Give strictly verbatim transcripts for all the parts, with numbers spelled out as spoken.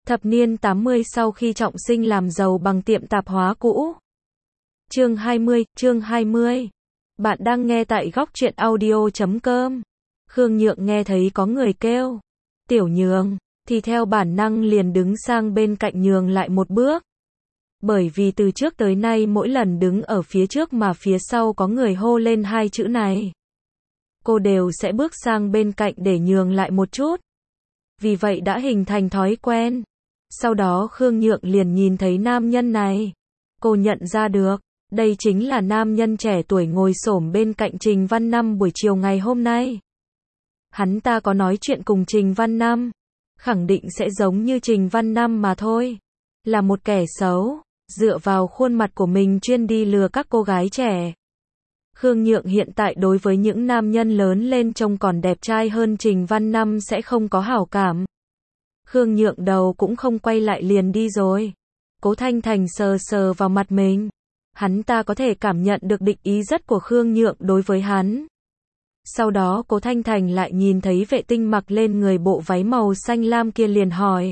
Thập niên tám mươi sau khi trọng sinh làm giàu bằng tiệm tạp hóa cũ. Chương hai mươi, chương hai mươi. Bạn đang nghe tại góc truyện audio chấm com. Khương Nhượng nghe thấy có người kêu Tiểu Nhường, thì theo bản năng liền đứng sang bên cạnh nhường lại một bước. Bởi vì từ trước tới nay mỗi lần đứng ở phía trước mà phía sau có người hô lên hai chữ này, cô đều sẽ bước sang bên cạnh để nhường lại một chút. Vì vậy đã hình thành thói quen. Sau đó Khương Nhượng liền nhìn thấy nam nhân này. Cô nhận ra được, đây chính là nam nhân trẻ tuổi ngồi xổm bên cạnh Trình Văn Năm buổi chiều ngày hôm nay. Hắn ta có nói chuyện cùng Trình Văn Năm, khẳng định sẽ giống như Trình Văn Năm mà thôi. Là một kẻ xấu, dựa vào khuôn mặt của mình chuyên đi lừa các cô gái trẻ. Khương Nhượng hiện tại đối với những nam nhân lớn lên trông còn đẹp trai hơn Trình Văn Năm sẽ không có hảo cảm. Khương Nhượng đầu cũng không quay lại liền đi rồi. Cố Thanh Thành sờ sờ vào mặt mình. Hắn ta có thể cảm nhận được định ý rất của Khương Nhượng đối với hắn. Sau đó Cố Thanh Thành lại nhìn thấy Vệ Tinh mặc lên người bộ váy màu xanh lam kia liền hỏi.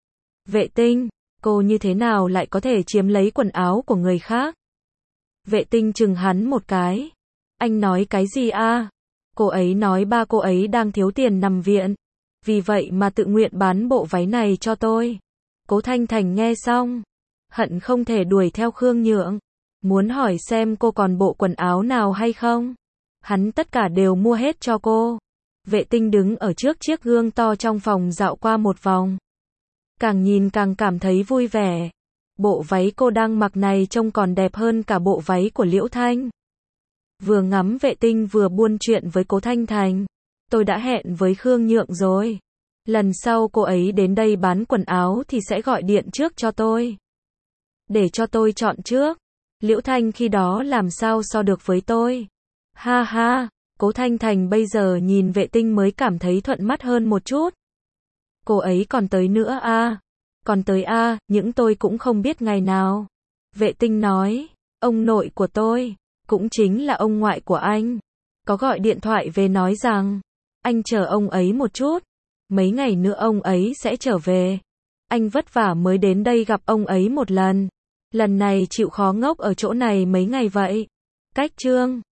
Vệ Tinh, cô như thế nào lại có thể chiếm lấy quần áo của người khác? Vệ Tinh chừng hắn một cái. Anh nói cái gì a? Cô ấy nói ba cô ấy đang thiếu tiền nằm viện. Vì vậy mà tự nguyện bán bộ váy này cho tôi. Cố Thanh Thành nghe xong, hận không thể đuổi theo Khương Nhượng. Muốn hỏi xem cô còn bộ quần áo nào hay không. Hắn tất cả đều mua hết cho cô. Vệ Tinh đứng ở trước chiếc gương to trong phòng dạo qua một vòng. Càng nhìn càng cảm thấy vui vẻ. Bộ váy cô đang mặc này trông còn đẹp hơn cả bộ váy của Liễu Thanh. Vừa ngắm Vệ Tinh vừa buôn chuyện với Cố Thanh Thành. Tôi đã hẹn với Khương Nhượng rồi. Lần sau cô ấy đến đây bán quần áo thì sẽ gọi điện trước cho tôi. Để cho tôi chọn trước. Liễu Thanh khi đó làm sao so được với tôi. Ha ha, Cố Thanh Thành bây giờ nhìn Vệ Tinh mới cảm thấy thuận mắt hơn một chút. Cô ấy còn tới nữa à? Còn tới à, những tôi cũng không biết ngày nào. Vệ Tinh nói, ông nội của tôi, cũng chính là ông ngoại của anh, có gọi điện thoại về nói rằng, anh chờ ông ấy một chút, mấy ngày nữa ông ấy sẽ trở về. Anh vất vả mới đến đây gặp ông ấy một lần. Lần này chịu khó ngốc ở chỗ này mấy ngày vậy. Cách chương